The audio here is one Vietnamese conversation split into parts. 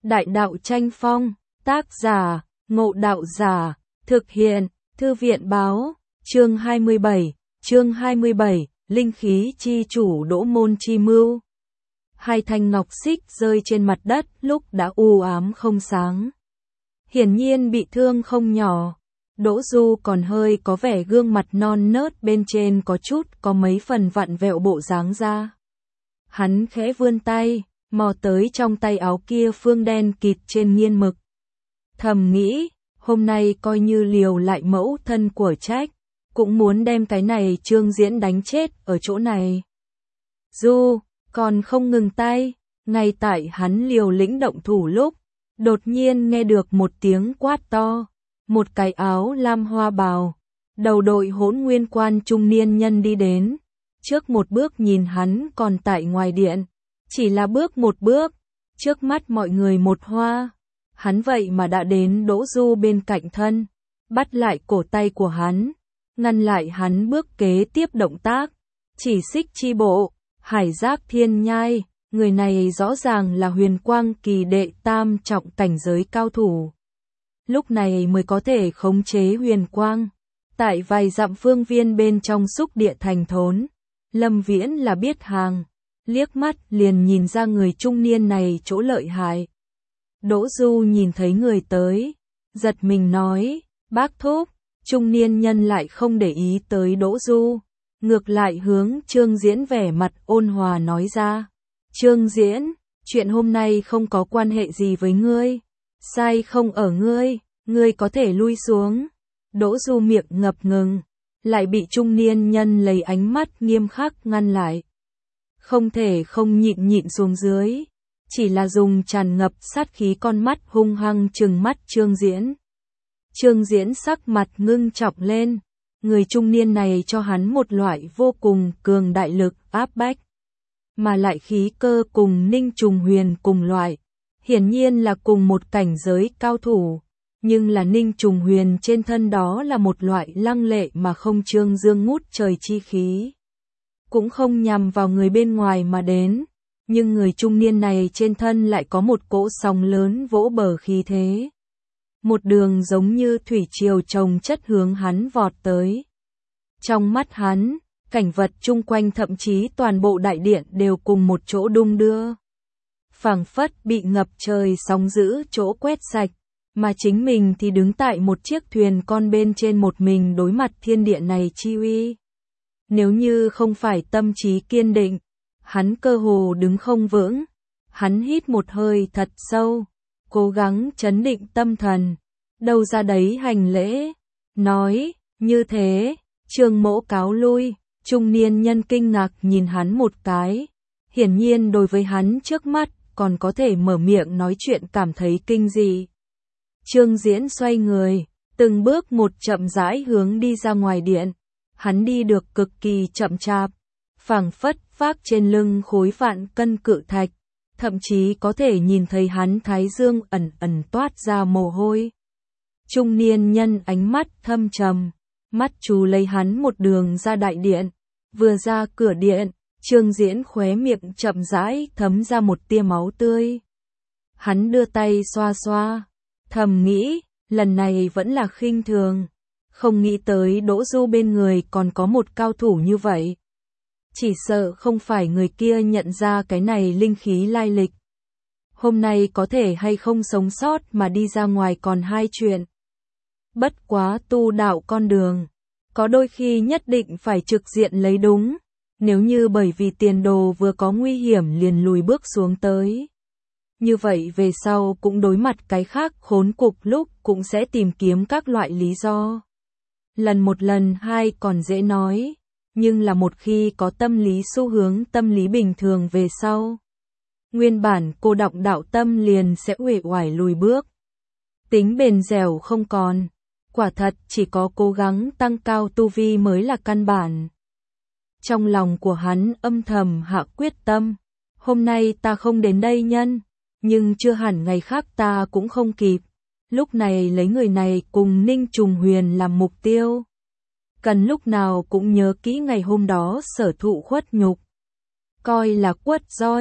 Đại đạo tranh phong, tác giả, Ngộ Đạo Giả, thực hiện, Thư viện báo, chương 27, linh khí chi chủ Đỗ Môn chi mưu. Hai thanh ngọc xích rơi trên mặt đất lúc đã u ám không sáng. Hiển nhiên bị thương không nhỏ. Đỗ Du còn hơi có vẻ gương mặt non nớt bên trên có mấy phần vặn vẹo bộ dáng ra. Hắn khẽ vươn tay, mò tới trong tay áo kia phương đen kịt trên nghiên mực. Thầm nghĩ, hôm nay coi như liều lại mẫu thân của Trách, cũng muốn đem cái này Trương Diễn đánh chết ở chỗ này. Du, còn không ngừng tay, ngay tại hắn liều lĩnh động thủ lúc, đột nhiên nghe được một tiếng quát to, một cái áo lam hoa bào, đầu đội Hỗn Nguyên Quan trung niên nhân đi đến, trước một bước nhìn hắn còn tại ngoài điện, chỉ là bước một bước, trước mắt mọi người một hoa, hắn vậy mà đã đến Đỗ Du bên cạnh thân, bắt lại cổ tay của hắn, ngăn lại hắn bước kế tiếp động tác, chỉ xích chi bộ, Hải Giác Thiên Nhai, người này rõ ràng là Huyền Quang Kỳ đệ tam trọng cảnh giới cao thủ. Lúc này mới có thể khống chế huyền quang. Tại vài dặm phương viên bên trong Xúc Địa Thành thốn, Lâm Viễn là biết hàng, liếc mắt liền nhìn ra người trung niên này chỗ lợi hại. Đỗ Du nhìn thấy người tới, giật mình nói, bác thúc, trung niên nhân lại không để ý tới Đỗ Du, ngược lại hướng Trương Diễn vẻ mặt ôn hòa nói ra, Trương Diễn, chuyện hôm nay không có quan hệ gì với ngươi, sai không ở ngươi, ngươi có thể lui xuống. Đỗ Du miệng ngập ngừng, lại bị trung niên nhân lấy ánh mắt nghiêm khắc ngăn lại. Không thể không nhịn xuống dưới, chỉ là dùng tràn ngập sát khí con mắt hung hăng trừng mắt Trương Diễn. Trương Diễn sắc mặt ngưng trọng lên, người trung niên này cho hắn một loại vô cùng cường đại lực áp bách, mà lại khí cơ cùng Ninh Trùng Huyền cùng loại, hiển nhiên là cùng một cảnh giới cao thủ. Nhưng là Ninh Trùng Huyền trên thân đó là một loại lăng lệ mà không trương dương ngút trời chi khí. Cũng không nhằm vào người bên ngoài mà đến, nhưng người trung niên này trên thân lại có một cỗ sóng lớn vỗ bờ khí thế. Một đường giống như thủy triều chồng chất hướng hắn vọt tới. Trong mắt hắn, cảnh vật chung quanh thậm chí toàn bộ đại điện đều cùng một chỗ đung đưa. Phảng phất bị ngập trời sóng dữ chỗ quét sạch. Mà chính mình thì đứng tại một chiếc thuyền con bên trên một mình đối mặt thiên địa này chi uy. Nếu như không phải tâm trí kiên định, hắn cơ hồ đứng không vững. Hắn hít một hơi thật sâu, cố gắng trấn định tâm thần, đâu ra đấy hành lễ, nói, như thế, Trương mỗ cáo lui. Trung niên nhân kinh ngạc nhìn hắn một cái, hiển nhiên đối với hắn trước mắt còn có thể mở miệng nói chuyện cảm thấy kinh dị. Trương Diễn xoay người, từng bước một chậm rãi hướng đi ra ngoài điện. Hắn đi được cực kỳ chậm chạp, phảng phất vác trên lưng khối vạn cân cự thạch, thậm chí có thể nhìn thấy hắn thái dương ẩn ẩn toát ra mồ hôi. Trung niên nhân ánh mắt thâm trầm, mắt chú lấy hắn một đường ra đại điện, vừa ra cửa điện, Trương Diễn khóe miệng chậm rãi thấm ra một tia máu tươi. Hắn đưa tay xoa xoa, thầm nghĩ, lần này vẫn là khinh thường, không nghĩ tới Đỗ Du bên người còn có một cao thủ như vậy. Chỉ sợ không phải người kia nhận ra cái này linh khí lai lịch. Hôm nay có thể hay không sống sót mà đi ra ngoài còn hai chuyện. Bất quá tu đạo con đường, có đôi khi nhất định phải trực diện lấy đúng, nếu như bởi vì tiền đồ vừa có nguy hiểm liền lùi bước xuống tới. Như vậy về sau cũng đối mặt cái khác khốn cục lúc cũng sẽ tìm kiếm các loại lý do. Lần một lần hai còn dễ nói, nhưng là một khi có tâm lý xu hướng tâm lý bình thường về sau, nguyên bản cô đọng đạo tâm liền sẽ uể oải lùi bước. Tính bền dẻo không còn, quả thật chỉ có cố gắng tăng cao tu vi mới là căn bản. Trong lòng của hắn âm thầm hạ quyết tâm, hôm nay ta không đến đây nhân. Nhưng chưa hẳn ngày khác ta cũng không kịp. Lúc này lấy người này cùng Ninh Trùng Huyền làm mục tiêu. Cần lúc nào cũng nhớ kỹ ngày hôm đó sở thụ khuất nhục. Coi là quất roi,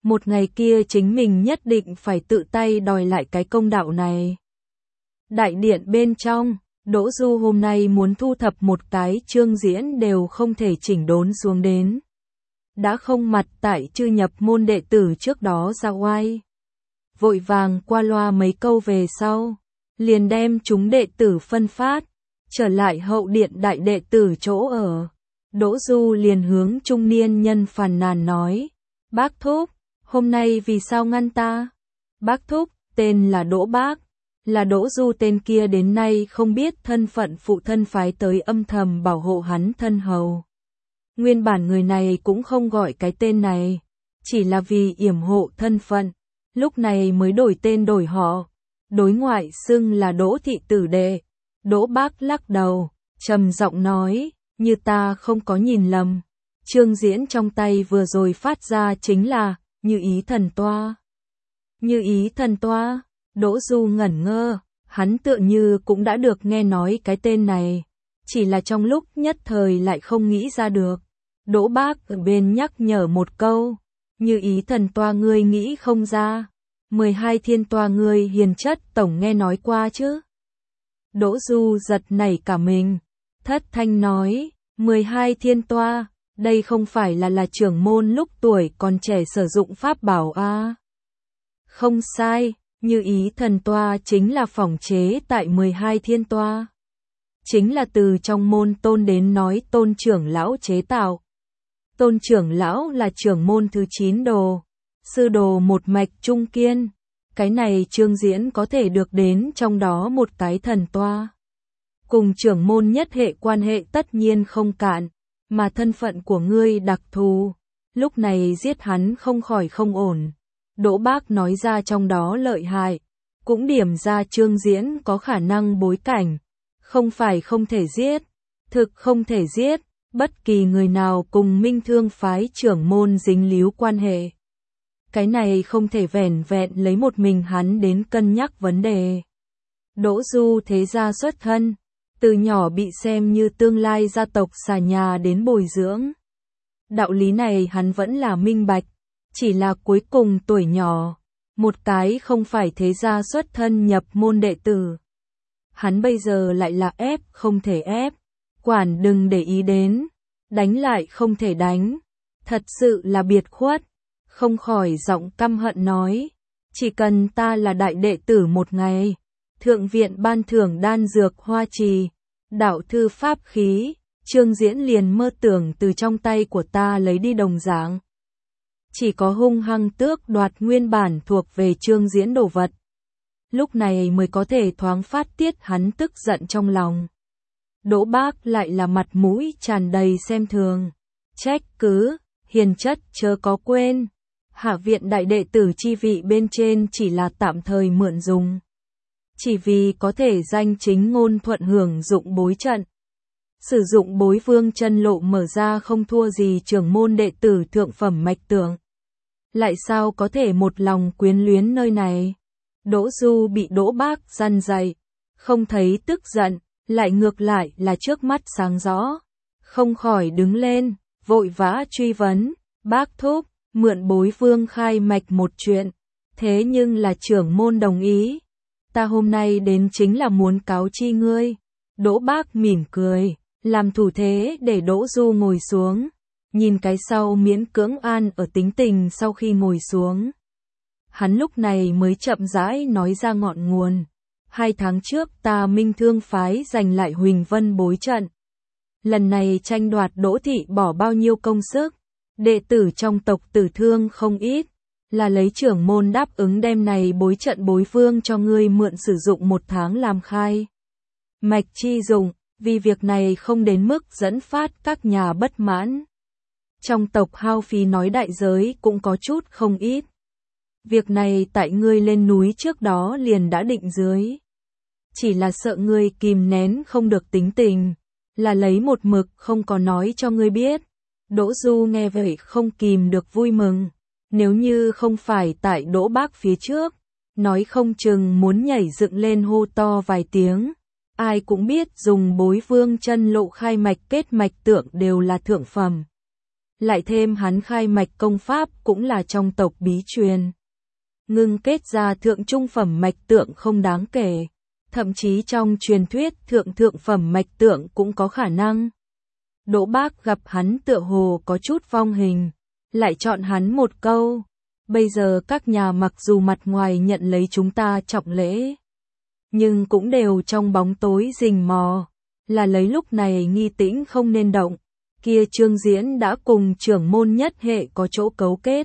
một ngày kia chính mình nhất định phải tự tay đòi lại cái công đạo này. Đại điện bên trong, Đỗ Du hôm nay muốn thu thập một cái Trương Diễn đều không thể chỉnh đốn xuống đến. Đã không mặt tại chư nhập môn đệ tử trước đó ra oai. Vội vàng qua loa mấy câu về sau, liền đem chúng đệ tử phân phát, trở lại hậu điện đại đệ tử chỗ ở. Đỗ Du liền hướng trung niên nhân phàn nàn nói, bác thúc, hôm nay vì sao ngăn ta? Bác thúc, tên là Đỗ Bác, là Đỗ Du tên kia đến nay không biết thân phận phụ thân phái tới âm thầm bảo hộ hắn thân hầu. Nguyên bản người này cũng không gọi cái tên này, chỉ là vì yểm hộ thân phận, lúc này mới đổi tên đổi họ, đối ngoại xưng là Đỗ thị tử đệ. Đỗ Bác lắc đầu, trầm giọng nói, như ta không có nhìn lầm, Trương Diễn trong tay vừa rồi phát ra chính là Như Ý Thần Toa. Như Ý Thần Toa? Đỗ Du ngẩn ngơ, hắn tựa như cũng đã được nghe nói cái tên này, chỉ là trong lúc nhất thời lại không nghĩ ra được. Đỗ Bác ở bên nhắc nhở một câu, Như Ý Thần Toa ngươi nghĩ không ra, 12 thiên toa ngươi hiền chất tổng nghe nói qua chứ? Đỗ Du giật nảy cả mình, thất thanh nói, 12 thiên toa, đây không phải là trưởng môn lúc tuổi còn trẻ sử dụng pháp bảo à? Không sai, Như Ý Thần Toa chính là phỏng chế tại 12 thiên toa. Chính là từ trong môn Tôn đến nói Tôn trưởng lão chế tạo. Tôn trưởng lão là trưởng môn thứ 9 đồ, sư đồ một mạch trung kiên. Cái này Trương Diễn có thể được đến trong đó một cái thần toa. Cùng trưởng môn nhất hệ quan hệ tất nhiên không cạn, mà thân phận của ngươi đặc thù, lúc này giết hắn không khỏi không ổn. Đỗ Bác nói ra trong đó lợi hại, cũng điểm ra Trương Diễn có khả năng bối cảnh, không phải không thể giết, thực không thể giết, bất kỳ người nào cùng Minh Thương phái trưởng môn dính líu quan hệ. Cái này không thể vẻn vẹn lấy một mình hắn đến cân nhắc vấn đề. Đỗ Du thế gia xuất thân, từ nhỏ bị xem như tương lai gia tộc xà nhà đến bồi dưỡng. Đạo lý này hắn vẫn là minh bạch, chỉ là cuối cùng tuổi nhỏ, một cái không phải thế gia xuất thân nhập môn đệ tử. Hắn bây giờ lại là ép không thể ép, quản đừng để ý đến, đánh lại không thể đánh, thật sự là biệt khuất. Không khỏi giọng căm hận nói, chỉ cần ta là đại đệ tử một ngày, thượng viện ban thưởng đan dược hoa trì, đạo thư pháp khí, Trương Diễn liền mơ tưởng từ trong tay của ta lấy đi đồng dạng. Chỉ có hung hăng tước đoạt nguyên bản thuộc về Trương Diễn đồ vật. Lúc này mới có thể thoáng phát tiết hắn tức giận trong lòng. Đỗ Bác lại là mặt mũi tràn đầy xem thường, trách cứ, hiền chất chớ có quên. Hạ viện đại đệ tử chi vị bên trên chỉ là tạm thời mượn dùng. Chỉ vì có thể danh chính ngôn thuận hưởng dụng bối trận. Sử dụng bối vương chân lộ mở ra không thua gì trưởng môn đệ tử thượng phẩm mạch tưởng. Lại sao có thể một lòng quyến luyến nơi này? Đỗ Du bị Đỗ Bác răn dạy, không thấy tức giận, lại ngược lại là trước mắt sáng rõ. Không khỏi đứng lên, vội vã truy vấn, bác thúc. Mượn bối vương khai mạch một chuyện, thế nhưng là trưởng môn đồng ý. Ta hôm nay đến chính là muốn cáo chi ngươi. Đỗ Bác mỉm cười, làm thủ thế để Đỗ Du ngồi xuống, nhìn cái sau miễn cưỡng an ở tính tình sau khi ngồi xuống. Hắn lúc này mới chậm rãi nói ra ngọn nguồn. 2 tháng trước ta Minh Thương phái giành lại Huỳnh Vân bối trận. Lần này tranh đoạt Đỗ thị bỏ bao nhiêu công sức. Đệ tử trong tộc Tử thương không ít, là lấy trưởng môn đáp ứng đem này bối trận bối vương cho ngươi mượn sử dụng 1 tháng làm khai mạch chi dụng, vì việc này không đến mức dẫn phát các nhà bất mãn. Trong tộc hao phí nói đại giới cũng có chút không ít. Việc này tại ngươi lên núi trước đó liền đã định dưới. Chỉ là sợ ngươi kìm nén không được tính tình, là lấy một mực không có nói cho ngươi biết. Đỗ Du nghe vậy không kìm được vui mừng, nếu như không phải tại Đỗ Bác phía trước, nói không chừng muốn nhảy dựng lên hô to vài tiếng. Ai cũng biết dùng bối vương chân lộ khai mạch kết mạch tượng đều là thượng phẩm. lại thêm hắn khai mạch công pháp cũng là trong tộc bí truyền. Ngưng kết ra thượng trung phẩm mạch tượng không đáng kể, thậm chí trong truyền thuyết thượng phẩm mạch tượng cũng có khả năng. Đỗ Bác gặp hắn tựa hồ có chút vong hình, lại chọn hắn một câu, bây giờ các nhà mặc dù mặt ngoài nhận lấy chúng ta trọng lễ, nhưng cũng đều trong bóng tối rình mò, là lấy lúc này nghi tĩnh không nên động, kia Trương Diễn đã cùng trưởng môn nhất hệ có chỗ cấu kết.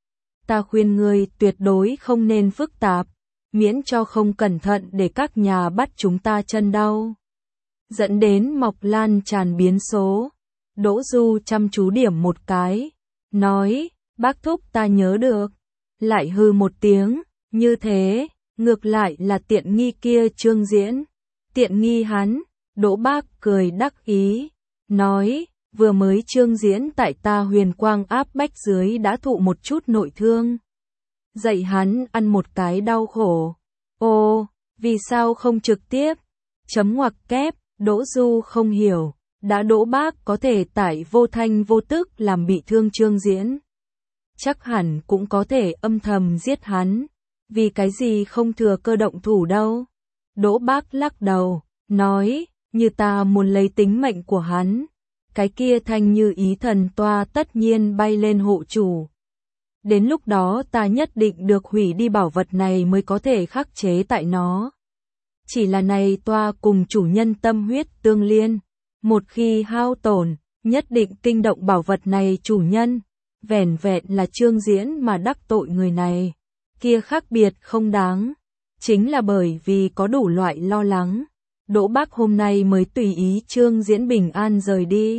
Ta khuyên ngươi tuyệt đối không nên phức tạp, miễn cho không cẩn thận để các nhà bắt chúng ta chân đau. Dẫn đến Mộc Lan tràn biến số. Đỗ Du chăm chú điểm một cái, nói, bác thúc ta nhớ được. Lại hư một tiếng, như thế, ngược lại là tiện nghi kia Trương Diễn. Tiện nghi hắn, Đỗ Bác cười đắc ý, nói, vừa mới Trương Diễn tại ta Huyền Quang áp bách dưới đã thụ một chút nội thương. Dạy hắn ăn một cái đau khổ. Ô, vì sao không trực tiếp? Chấm ngoặc kép, Đỗ Du không hiểu, đã Đỗ Bác có thể tại vô thanh vô tức làm bị thương Trương Diễn. Chắc hẳn cũng có thể âm thầm giết hắn, vì cái gì không thừa cơ động thủ đâu. Đỗ Bác lắc đầu, nói, như ta muốn lấy tính mệnh của hắn, cái kia thanh như ý thần toa tất nhiên bay lên hộ chủ. Đến lúc đó ta nhất định được hủy đi bảo vật này mới có thể khắc chế tại nó. Chỉ là này toa cùng chủ nhân tâm huyết tương liên, một khi hao tổn, nhất định kinh động bảo vật này chủ nhân, vẻn vẹn là Trương Diễn mà đắc tội người này, kia khác biệt không đáng. Chính là bởi vì có đủ loại lo lắng, Đỗ Bác hôm nay mới tùy ý Trương Diễn bình an rời đi.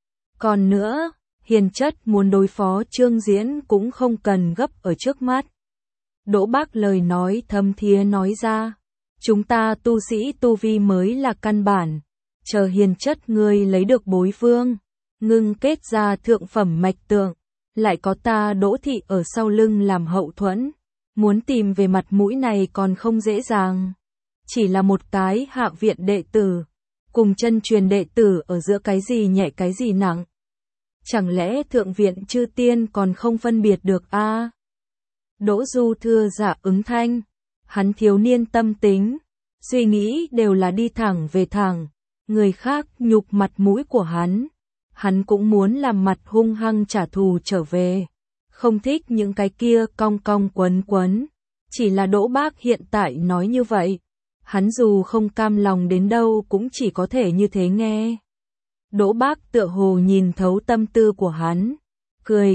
Còn nữa, hiền chất muốn đối phó Trương Diễn cũng không cần gấp ở trước mắt. Đỗ Bác lời nói thâm thiế nói ra, chúng ta tu sĩ tu vi mới là căn bản, chờ hiền chất ngươi lấy được bối vương, ngưng kết ra thượng phẩm mạch tượng, lại có ta Đỗ thị ở sau lưng làm hậu thuẫn, muốn tìm về mặt mũi này còn không dễ dàng. Chỉ là một cái hạ viện đệ tử, cùng chân truyền đệ tử ở giữa cái gì nhẹ cái gì nặng. Chẳng lẽ thượng viện chư tiên còn không phân biệt được a? Đỗ Du thưa dạ ứng thanh, hắn thiếu niên tâm tính, suy nghĩ đều là đi thẳng về thẳng, người khác nhục mặt mũi của hắn cũng muốn làm mặt hung hăng trả thù trở về, không thích những cái kia cong cong quấn quấn. Chỉ là Đỗ Bác hiện tại nói như vậy, hắn dù không cam lòng đến đâu cũng chỉ có thể như thế nghe. Đỗ Bác tựa hồ nhìn thấu tâm tư của hắn, cười,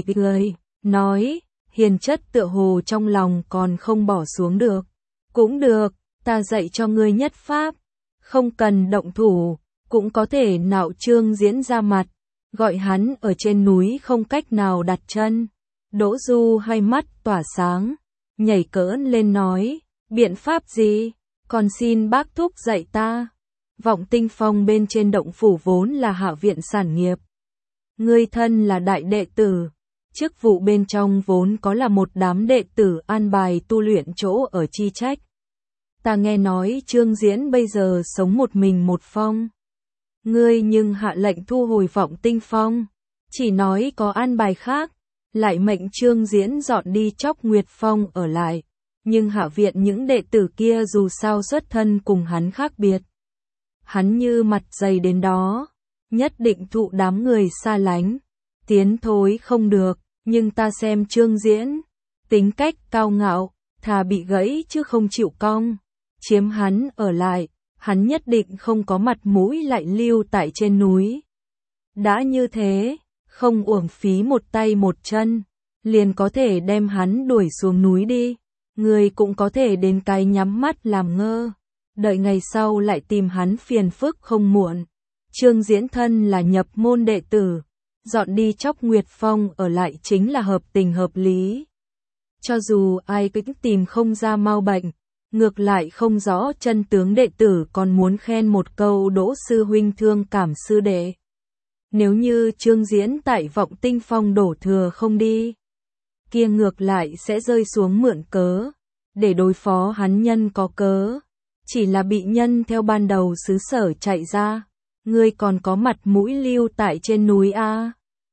nói, hiền chất tựa hồ trong lòng còn không bỏ xuống được. Cũng được, ta dạy cho ngươi nhất pháp, không cần động thủ, cũng có thể nạo Trương Diễn ra mặt, gọi hắn ở trên núi không cách nào đặt chân. Đỗ Du hai mắt tỏa sáng, nhảy cỡn lên nói, biện pháp gì, còn xin bác thúc dạy ta. Vọng Tinh Phong bên trên động phủ vốn là hạ viện sản nghiệp. Ngươi thân là đại đệ tử, chức vụ bên trong vốn có là một đám đệ tử an bài tu luyện chỗ ở chi trách. Ta nghe nói Trương Diễn bây giờ sống một mình một phong. Ngươi nhưng hạ lệnh thu hồi Vọng Tinh Phong, chỉ nói có an bài khác, lại mệnh Trương Diễn dọn đi Chóc Nguyệt Phong ở lại. Nhưng hạ viện những đệ tử kia dù sao xuất thân cùng hắn khác biệt. Hắn như mặt dày đến đó, nhất định thụ đám người xa lánh, tiến thối không được, nhưng ta xem Trương Diễn, tính cách cao ngạo, thà bị gãy chứ không chịu cong, chiếm hắn ở lại, hắn nhất định không có mặt mũi lại lưu tại trên núi. Đã như thế, không uổng phí một tay một chân, liền có thể đem hắn đuổi xuống núi đi, người cũng có thể đến cái nhắm mắt làm ngơ. Đợi ngày sau lại tìm hắn phiền phức không muộn. Trương Diễn thân là nhập môn đệ tử, dọn đi Chóc Nguyệt Phong ở lại chính là hợp tình hợp lý. Cho dù ai cũng tìm không ra mau bệnh, ngược lại không rõ chân tướng đệ tử còn muốn khen một câu Đỗ sư huynh thương cảm sư đệ. Nếu như Trương Diễn tại Vọng Tinh Phong đổ thừa không đi, kia ngược lại sẽ rơi xuống mượn cớ, để đối phó hắn nhân có cớ. Chỉ là bị nhân theo ban đầu xứ sở chạy ra, ngươi còn có mặt mũi lưu tại trên núi a?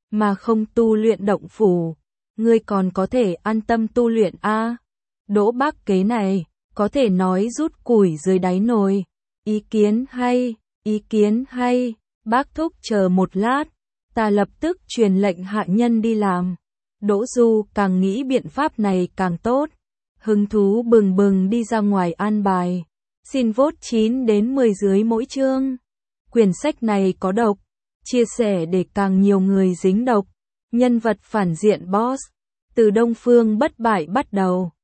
mà không tu luyện động phủ, ngươi còn có thể an tâm tu luyện a. Đỗ bác kế này, có thể nói rút củi dưới đáy nồi. Ý kiến hay, bác thúc chờ một lát, ta lập tức truyền lệnh hạ nhân đi làm. Đỗ Du càng nghĩ biện pháp này càng tốt, hứng thú bừng bừng đi ra ngoài an bài. Xin vote 9 đến 10 dưới mỗi chương. Quyển sách này có độc, chia sẻ để càng nhiều người dính độc. Nhân vật phản diện boss, từ Đông Phương bất bại bắt đầu.